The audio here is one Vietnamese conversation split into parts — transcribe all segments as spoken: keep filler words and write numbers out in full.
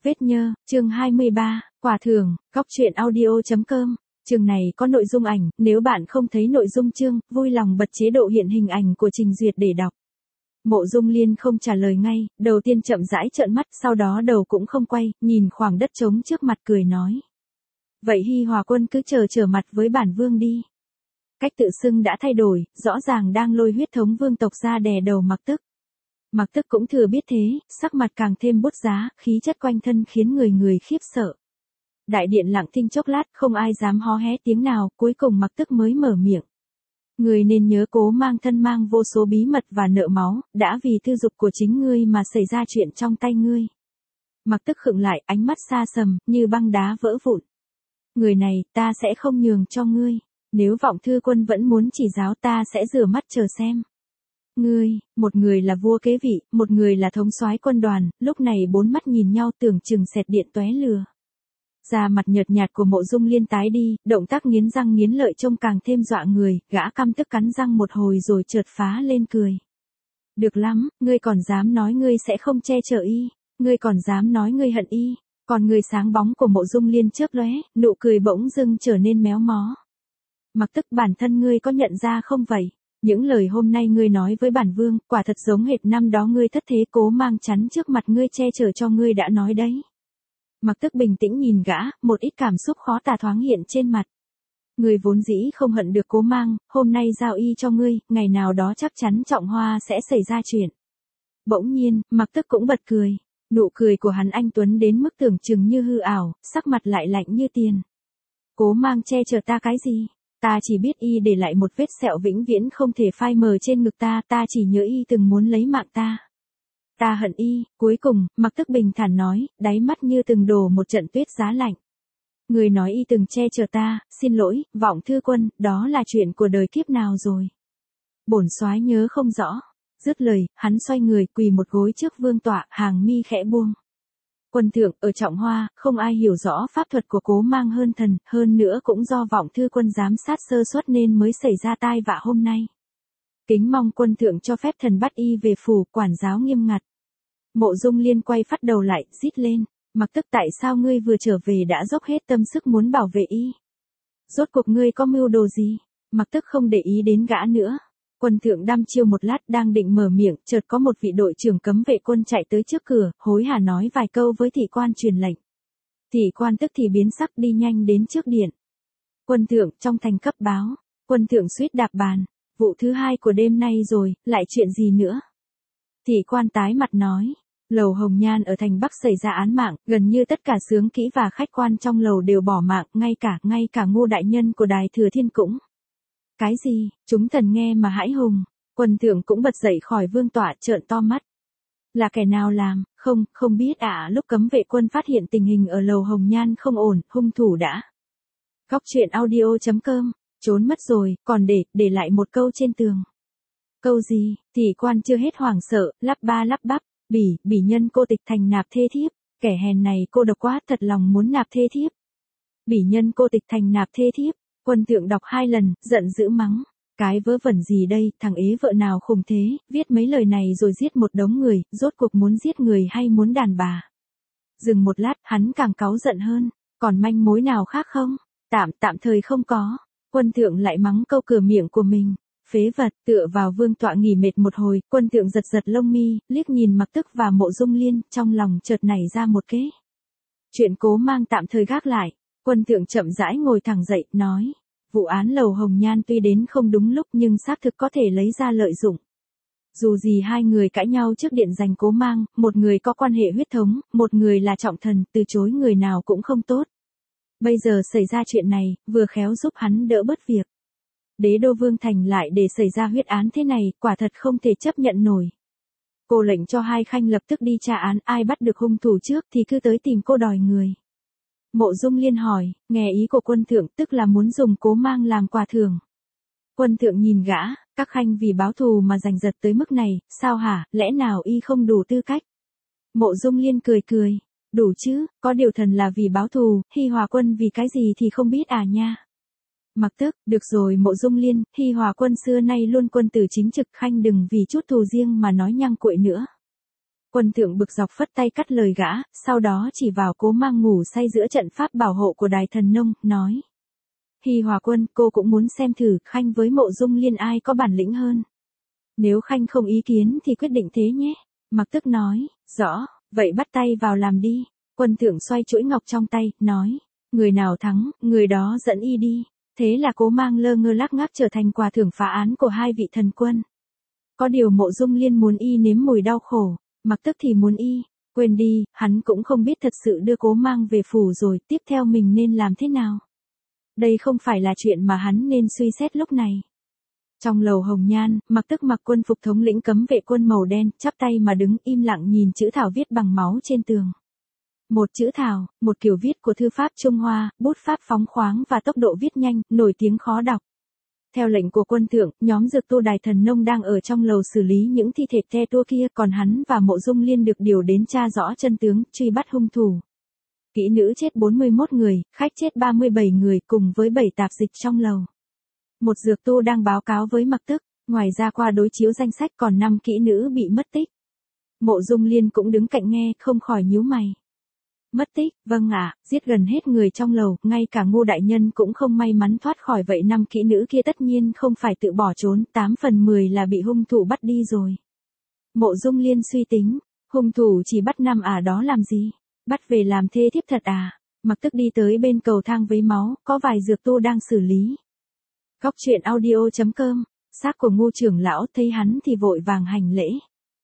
Vết nhơ, chương hai mươi ba, quà thưởng, góc truyện audio chấm com. Chương này có nội dung ảnh, nếu bạn không thấy nội dung chương, vui lòng bật chế độ hiện hình ảnh của trình duyệt để đọc. Mộ Dung Liên không trả lời ngay, đầu tiên chậm rãi trợn mắt, sau đó đầu cũng không quay, nhìn khoảng đất trống trước mặt cười nói. Vậy Hi Hòa Quân cứ chờ trở mặt với bản vương đi. Cách tự xưng đã thay đổi, rõ ràng đang lôi huyết thống vương tộc ra đè đầu Mặc Tức. Mặc Tức cũng thừa biết thế, sắc mặt càng thêm bút giá, khí chất quanh thân khiến người người khiếp sợ. Đại điện lặng thinh chốc lát, không ai dám hó hé tiếng nào, cuối cùng Mặc Tức mới mở miệng. Người nên nhớ Cố Mang thân mang vô số bí mật và nợ máu, đã vì tư dục của chính ngươi mà xảy ra chuyện trong tay ngươi. Mặc Tức khựng lại, ánh mắt xa sầm, như băng đá vỡ vụn. Người này, ta sẽ không nhường cho ngươi. Nếu Vọng Thư Quân vẫn muốn chỉ giáo, ta sẽ rửa mắt chờ xem. Ngươi, một người là vua kế vị, một người là thống soái quân đoàn, lúc này bốn mắt nhìn nhau tưởng chừng xẹt điện tóe lửa. Da mặt nhợt nhạt của Mộ Dung Liên tái đi, động tác nghiến răng nghiến lợi trông càng thêm dọa người, gã căm tức cắn răng một hồi rồi chợt phá lên cười. Được lắm, ngươi còn dám nói ngươi sẽ không che chở y, ngươi còn dám nói ngươi hận y, còn người sáng bóng của Mộ Dung Liên chớp lóe, nụ cười bỗng dưng trở nên méo mó. Mặc Tức, bản thân ngươi có nhận ra không vậy? Những lời hôm nay ngươi nói với bản vương, quả thật giống hệt năm đó ngươi thất thế Cố Mang chắn trước mặt ngươi che chở cho ngươi đã nói đấy. Mặc Tức bình tĩnh nhìn gã, một ít cảm xúc khó tả thoáng hiện trên mặt. Ngươi vốn dĩ không hận được Cố Mang, hôm nay giao y cho ngươi, ngày nào đó chắc chắn Trọng Hoa sẽ xảy ra chuyện. Bỗng nhiên, Mặc Tức cũng bật cười. Nụ cười của hắn anh tuấn đến mức tưởng chừng như hư ảo, sắc mặt lại lạnh như tiền. Cố Mang che chở ta cái gì? Ta chỉ biết y để lại một vết sẹo vĩnh viễn không thể phai mờ trên ngực ta, ta chỉ nhớ y từng muốn lấy mạng ta. Ta hận y, cuối cùng, Mặc Tức bình thản nói, đáy mắt như từng đổ một trận tuyết giá lạnh. Người nói y từng che chở ta, xin lỗi, Vọng Thư Quân, đó là chuyện của đời kiếp nào rồi. Bổn soái nhớ không rõ. Dứt lời, hắn xoay người quỳ một gối trước vương tọa, hàng mi khẽ buông. Quân thượng, ở Trọng Hoa, không ai hiểu rõ pháp thuật của Cố Mang hơn thần, hơn nữa cũng do Vọng Thư Quân giám sát sơ suất nên mới xảy ra tai vạ hôm nay. Kính mong quân thượng cho phép thần bắt y về phủ, quản giáo nghiêm ngặt. Mộ Dung Liên quay phát đầu lại, rít lên, Mặc Tức, tại sao ngươi vừa trở về đã dốc hết tâm sức muốn bảo vệ y? Rốt cuộc ngươi có mưu đồ gì? Mặc Tức không để ý đến gã nữa. Quân thượng đăm chiêu một lát đang định mở miệng, chợt có một vị đội trưởng cấm vệ quân chạy tới trước cửa, hối hả nói vài câu với thị quan truyền lệnh. Thị quan tức thì biến sắc đi nhanh đến trước điện. Quân thượng, trong thành cấp báo. Quân thượng suýt đạp bàn. Vụ thứ hai của đêm nay rồi, lại chuyện gì nữa? Thị quan tái mặt nói. Lầu Hồng Nhan ở thành Bắc xảy ra án mạng, gần như tất cả xướng kỹ và khách quan trong lầu đều bỏ mạng, ngay cả, ngay cả Ngô đại nhân của Đài Thừa Thiên cũng. Cái gì? Chúng thần nghe mà hãi hùng. Quân thượng cũng bật dậy khỏi vương tọa, trợn to mắt. Là kẻ nào làm? Không, không biết ạ. À, lúc cấm vệ quân phát hiện tình hình ở lầu Hồng Nhan không ổn, hung thủ đã. Góc truyện audio chấm com. Trốn mất rồi, còn để, để lại một câu trên tường. Câu gì? Thị quan chưa hết hoảng sợ, lắp ba lắp bắp. Bỉ, bỉ nhân cô tịch thành nạp thê thiếp. Kẻ hèn này cô độc quá, thật lòng muốn nạp thê thiếp. Bỉ nhân cô tịch thành nạp thê thiếp. Quân thượng đọc hai lần, giận dữ mắng. Cái vớ vẩn gì đây, thằng ế vợ nào khùng thế, viết mấy lời này rồi giết một đống người, rốt cuộc muốn giết người hay muốn đàn bà. Dừng một lát, hắn càng cáu giận hơn. Còn manh mối nào khác không? Tạm, tạm thời không có. Quân thượng lại mắng câu cửa miệng của mình. Phế vật, tựa vào vương tọa nghỉ mệt một hồi, quân thượng giật giật lông mi, liếc nhìn Mặc Tức và Mộ Dung Liên, trong lòng chợt nảy ra một kế. Chuyện Cố Mang tạm thời gác lại. Quân thượng chậm rãi ngồi thẳng dậy, nói. Vụ án lầu Hồng Nhan tuy đến không đúng lúc nhưng xác thực có thể lấy ra lợi dụng. Dù gì hai người cãi nhau trước điện giành Cố Mang, một người có quan hệ huyết thống, một người là trọng thần, từ chối người nào cũng không tốt. Bây giờ xảy ra chuyện này, vừa khéo giúp hắn đỡ bớt việc. Đế đô Vương Thành lại để xảy ra huyết án thế này, quả thật không thể chấp nhận nổi. Cô lệnh cho hai khanh lập tức đi tra án, ai bắt được hung thủ trước thì cứ tới tìm cô đòi người. Mộ Dung Liên hỏi, nghe ý của quân thượng, tức là muốn dùng Cố Mang làm quà thưởng. Quân thượng nhìn gã, các khanh vì báo thù mà giành giật tới mức này, sao hả, lẽ nào y không đủ tư cách? Mộ Dung Liên cười cười, đủ chứ, có điều thần là vì báo thù, Hi Hòa Quân vì cái gì thì không biết à nha. Mặc Tức, được rồi Mộ Dung Liên, Hi Hòa Quân xưa nay luôn quân tử chính trực, khanh đừng vì chút thù riêng mà nói nhăng cuội nữa. Quân thượng bực dọc phất tay cắt lời gã, sau đó chỉ vào Cố Mang ngủ say giữa trận pháp bảo hộ của Đài Thần Nông, nói. Hi Hòa Quân, cô cũng muốn xem thử Khanh với Mộ Dung Liên ai có bản lĩnh hơn. Nếu Khanh không ý kiến thì quyết định thế nhé. Mặc Tức nói, rõ, vậy bắt tay vào làm đi. Quân thượng xoay chuỗi ngọc trong tay, nói, người nào thắng, người đó dẫn y đi. Thế là Cố Mang lơ ngơ lác ngác trở thành quà thưởng phá án của hai vị thần quân. Có điều Mộ Dung Liên muốn y nếm mùi đau khổ, Mặc Tức thì muốn y, quên đi, hắn cũng không biết thật sự đưa Cố Mang về phủ rồi, tiếp theo mình nên làm thế nào. Đây không phải là chuyện mà hắn nên suy xét lúc này. Trong lầu hồng nhan, Mặc Tức mặc quân phục thống lĩnh cấm vệ quân màu đen, chắp tay mà đứng im lặng nhìn chữ thảo viết bằng máu trên tường. Một chữ thảo, một kiểu viết của thư pháp Trung Hoa, bút pháp phóng khoáng và tốc độ viết nhanh, nổi tiếng khó đọc. Theo lệnh của quân thượng, nhóm dược tu Đài Thần Nông đang ở trong lầu xử lý những thi thể te tua kia, còn hắn và Mộ Dung Liên được điều đến tra rõ chân tướng, truy bắt hung thủ. Kỹ nữ chết bốn mươi mốt người, khách chết ba mươi bảy người cùng với bảy tạp dịch trong lầu. Một dược tu đang báo cáo với Mặc Tức, ngoài ra qua đối chiếu danh sách còn năm kỹ nữ bị mất tích. Mộ Dung Liên cũng đứng cạnh nghe, không khỏi nhíu mày. Mất tích, vâng ạ, giết gần hết người trong lầu, ngay cả Ngô đại nhân cũng không may mắn thoát khỏi, vậy năm kỹ nữ kia tất nhiên không phải tự bỏ trốn, tám phần mười là bị hung thủ bắt đi rồi. Mộ Dung Liên suy tính, hung thủ chỉ bắt năm à đó làm gì? Bắt về làm thê thiếp thật à? Mặc Tức đi tới bên cầu thang với máu, có vài dược tu đang xử lý. Góc truyện audio chấm com, xác của Ngô trưởng lão, thấy hắn thì vội vàng hành lễ.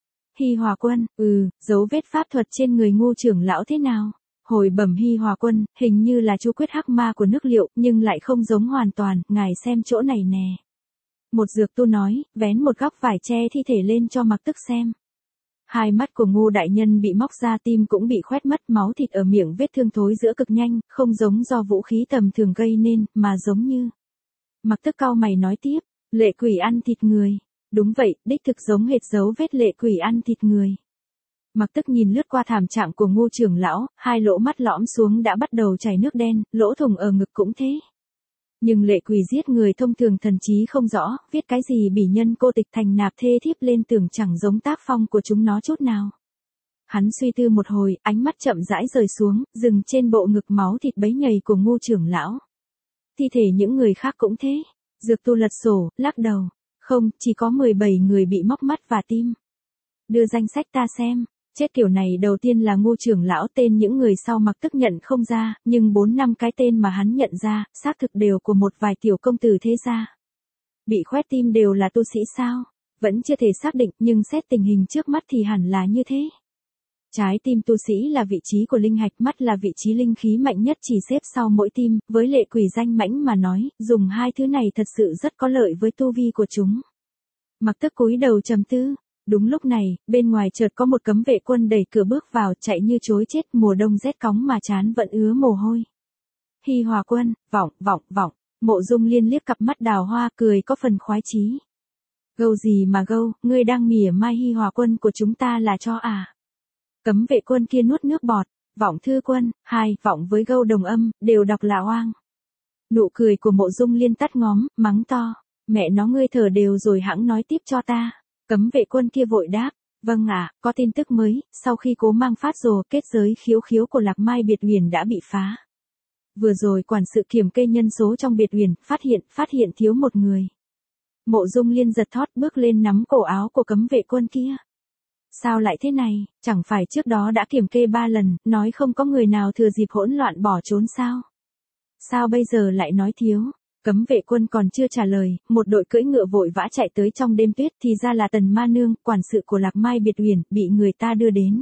Hi Hòa Quân, ừ, dấu vết pháp thuật trên người Ngô trưởng lão thế nào? Hồi bẩm Hi Hòa Quân, hình như là chú quyết hắc ma của nước Liệu, nhưng lại không giống hoàn toàn, ngài xem chỗ này nè. Một dược tu nói, vén một góc vải che thi thể lên cho Mặc Tức xem. Hai mắt của Ngô đại nhân bị móc ra, tim cũng bị khoét mất, máu thịt ở miệng vết thương thối giữa cực nhanh, không giống do vũ khí tầm thường gây nên, mà giống như. Mặc Tức cau mày nói tiếp, lệ quỷ ăn thịt người. Đúng vậy, đích thực giống hệt dấu vết lệ quỷ ăn thịt người. Mặc Tức nhìn lướt qua thảm trạng của Ngô trưởng lão, hai lỗ mắt lõm xuống đã bắt đầu chảy nước đen, lỗ thủng ở ngực cũng thế. Nhưng lệ quỷ giết người thông thường thần trí không rõ, viết cái gì bỉ nhân cô tịch thành nạp thê thiếp lên tưởng chẳng giống tác phong của chúng nó chút nào. Hắn suy tư một hồi, ánh mắt chậm rãi rời xuống, dừng trên bộ ngực máu thịt bấy nhầy của Ngô trưởng lão. Thi thể những người khác cũng thế. Dược tu lật sổ, lắc đầu. Không, chỉ có mười bảy người bị móc mắt và tim. Đưa danh sách ta xem. Chết kiểu này đầu tiên là Ngô trưởng lão, tên những người sau Mặc Tức nhận không ra, nhưng bốn năm cái tên mà hắn nhận ra, xác thực đều của một vài tiểu công tử thế gia. Bị khoét tim đều là tu sĩ sao? Vẫn chưa thể xác định, nhưng xét tình hình trước mắt thì hẳn là như thế. Trái tim tu sĩ là vị trí của linh hạch, mắt là vị trí linh khí mạnh nhất chỉ xếp sau mỗi tim, với lệ quỷ danh mãnh mà nói, dùng hai thứ này thật sự rất có lợi với tu vi của chúng. Mặc Tức cúi đầu trầm tư. Đúng lúc này, bên ngoài chợt có một cấm vệ quân đẩy cửa bước vào, chạy như trối chết, mùa đông rét cóng mà trán vẫn ứa mồ hôi. Hi Hòa Quân, vọng, vọng, vọng, Mộ Dung Liên liếc cặp mắt đào hoa, cười có phần khoái chí. Gâu gì mà gâu, ngươi đang mỉa mai Hi Hòa Quân của chúng ta là cho à? Cấm vệ quân kia nuốt nước bọt, Vọng Thư Quân, hai, vọng với gâu đồng âm, đều đọc là oang. Nụ cười của Mộ Dung Liên tắt ngóm, mắng to, mẹ nó ngươi thở đều rồi hẵng nói tiếp cho ta. Cấm vệ quân kia vội đáp, vâng ạ, có tin tức mới, sau khi Cố Mang phát rồ, kết giới khiếu khiếu của Lạc Mai Biệt Uyển đã bị phá. Vừa rồi quản sự kiểm kê nhân số trong Biệt Uyển, phát hiện, phát hiện thiếu một người. Mộ Dung Liên giật thót bước lên nắm cổ áo của cấm vệ quân kia. Sao lại thế này, chẳng phải trước đó đã kiểm kê ba lần, nói không có người nào thừa dịp hỗn loạn bỏ trốn sao? Sao bây giờ lại nói thiếu? Cấm vệ quân còn chưa trả lời, một đội cưỡi ngựa vội vã chạy tới trong đêm tuyết, thì ra là Tần Ma Nương, quản sự của Lạc Mai Biệt Uyển, bị người ta đưa đến.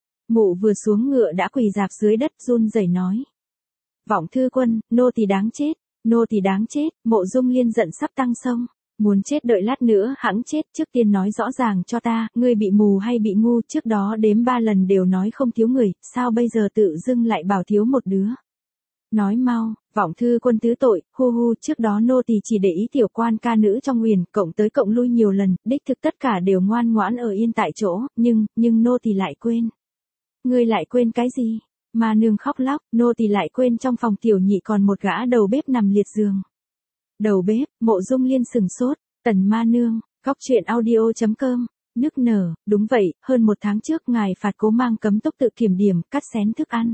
Mụ vừa xuống ngựa đã quỳ rạp dưới đất, run rẩy nói. Vọng Thư Quân, nô tỳ đáng chết, nô tỳ đáng chết, Mộ Dung Liên giận sắp tăng sông. Muốn chết đợi lát nữa hẵng chết, trước tiên nói rõ ràng cho ta, ngươi bị mù hay bị ngu, trước đó đếm ba lần đều nói không thiếu người, sao bây giờ tự dưng lại bảo thiếu một đứa. Nói mau, Vọng Thư Quân tứ tội, hu hu, trước đó nô tỳ chỉ để ý tiểu quan ca nữ trong Uyển, cộng tới cộng lui nhiều lần, đích thực tất cả đều ngoan ngoãn ở yên tại chỗ, nhưng, nhưng nô tỳ lại quên. Ngươi lại quên cái gì? Ma Nương khóc lóc, nô tỳ lại quên trong phòng tiểu nhị còn một gã đầu bếp nằm liệt giường. Đầu bếp, Mộ Dung Liên sừng sốt, Tần Ma Nương, góc truyện audio chấm com. Nức nở, đúng vậy, hơn một tháng trước ngài phạt Cố Mang cấm túc tự kiểm điểm, cắt xén thức ăn.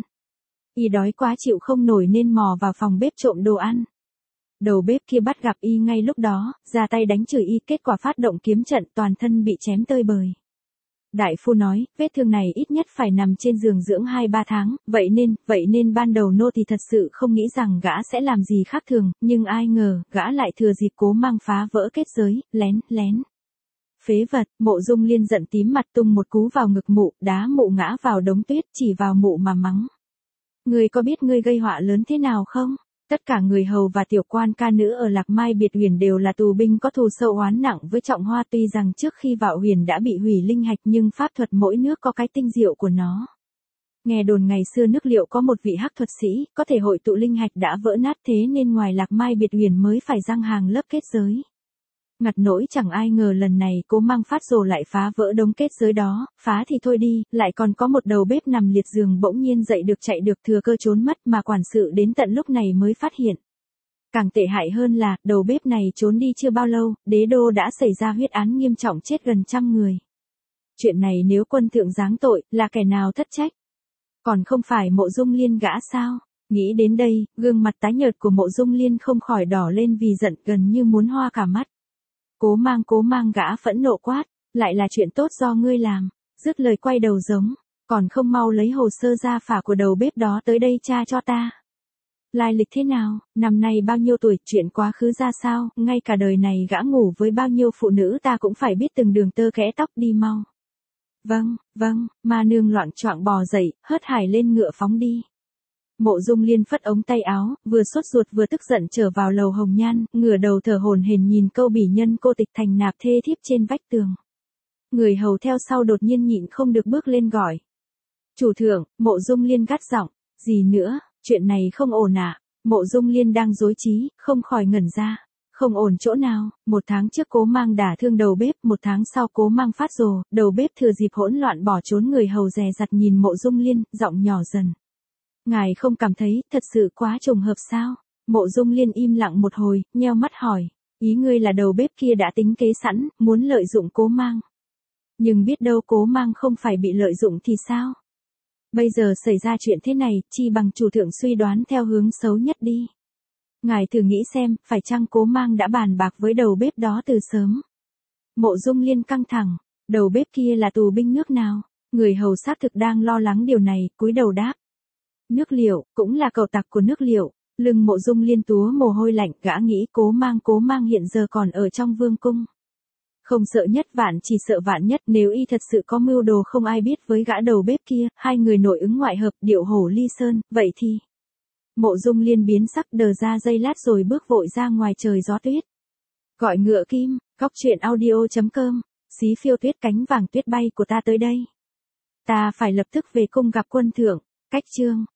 Y đói quá chịu không nổi nên mò vào phòng bếp trộm đồ ăn. Đầu bếp kia bắt gặp y ngay lúc đó, ra tay đánh chửi y, kết quả phát động kiếm trận, toàn thân bị chém tơi bời. Đại phu nói, vết thương này ít nhất phải nằm trên giường dưỡng hai ba tháng, vậy nên, vậy nên ban đầu nô thì thật sự không nghĩ rằng gã sẽ làm gì khác thường, nhưng ai ngờ, gã lại thừa dịp Cố Mang phá vỡ kết giới, lén, lén. Phế vật, Mộ Dung Liên giận tím mặt tung một cú vào ngực mụ, đá mụ ngã vào đống tuyết, chỉ vào mụ mà mắng. Ngươi có biết ngươi gây họa lớn thế nào không? Tất cả người hầu và tiểu quan ca nữ ở Lạc Mai Biệt Huyền đều là tù binh có thù sâu oán nặng với Trọng Hoa, tuy rằng trước khi vào huyền đã bị hủy linh hạch nhưng pháp thuật mỗi nước có cái tinh diệu của nó. Nghe đồn ngày xưa nước Liệu có một vị hắc thuật sĩ, có thể hội tụ linh hạch đã vỡ nát, thế nên ngoài Lạc Mai Biệt Huyền mới phải răng hàng lớp kết giới. Ngặt nỗi chẳng ai ngờ lần này Cố Mang phát rồ lại phá vỡ đống kết giới đó, phá thì thôi đi, lại còn có một đầu bếp nằm liệt giường bỗng nhiên dậy được chạy được thừa cơ trốn mất mà quản sự đến tận lúc này mới phát hiện. Càng tệ hại hơn là, đầu bếp này trốn đi chưa bao lâu, đế đô đã xảy ra huyết án nghiêm trọng chết gần trăm người. Chuyện này nếu quân thượng giáng tội, là kẻ nào thất trách? Còn không phải Mộ Dung Liên gã sao? Nghĩ đến đây, gương mặt tái nhợt của Mộ Dung Liên không khỏi đỏ lên vì giận gần như muốn hoa cả mắt. Cố Mang Cố Mang gã phẫn nộ quát, lại là chuyện tốt do ngươi làm, dứt lời quay đầu giống, còn không mau lấy hồ sơ gia phả của đầu bếp đó tới đây tra cho ta. Lai lịch thế nào, năm nay bao nhiêu tuổi, chuyện quá khứ ra sao, ngay cả đời này gã ngủ với bao nhiêu phụ nữ ta cũng phải biết từng đường tơ kẽ tóc, đi mau. Vâng, vâng, ma nương loạng choạng bò dậy, hớt hải lên ngựa phóng đi. Mộ Dung Liên phất ống tay áo, vừa sốt ruột vừa tức giận trở vào lầu hồng nhan, ngửa đầu thở hổn hển nhìn câu bỉ nhân cô tịch thành nạp thê thiếp trên vách tường. Người hầu theo sau đột nhiên nhịn không được bước lên gọi. Chủ thượng, Mộ Dung Liên gắt giọng, gì nữa, chuyện này không ổn ạ. À? Mộ Dung Liên đang rối trí, không khỏi ngẩn ra. Không ổn chỗ nào, một tháng trước Cố Mang đả thương đầu bếp, một tháng sau Cố Mang phát rồ, đầu bếp thừa dịp hỗn loạn bỏ trốn, người hầu dè dặt nhìn Mộ Dung Liên, giọng nhỏ dần. Ngài không cảm thấy thật sự quá trùng hợp sao? Mộ Dung Liên im lặng một hồi, nheo mắt hỏi, ý ngươi là đầu bếp kia đã tính kế sẵn, muốn lợi dụng Cố Mang. Nhưng biết đâu Cố Mang không phải bị lợi dụng thì sao? Bây giờ xảy ra chuyện thế này, chi bằng chủ thượng suy đoán theo hướng xấu nhất đi. Ngài thử nghĩ xem, phải chăng Cố Mang đã bàn bạc với đầu bếp đó từ sớm? Mộ Dung Liên căng thẳng, đầu bếp kia là tù binh nước nào? Người hầu xác thực đang lo lắng điều này, cúi đầu đáp. Nước Liệu, cũng là cậu tặc của nước Liệu. Lưng Mộ Dung Liên túa mồ hôi lạnh, gã nghĩ Cố Mang Cố Mang hiện giờ còn ở trong vương cung. Không sợ nhất vạn chỉ sợ vạn nhất, nếu y thật sự có mưu đồ không ai biết với gã đầu bếp kia, hai người nội ứng ngoại hợp, điệu hổ ly sơn, vậy thì. Mộ Dung Liên biến sắc đờ ra giây lát rồi bước vội ra ngoài trời gió tuyết. Gọi ngựa kim, cóc truyện audio chấm com, xí phiêu tuyết cánh vàng tuyết bay của ta tới đây. Ta phải lập tức về cung gặp quân thượng, cách chương.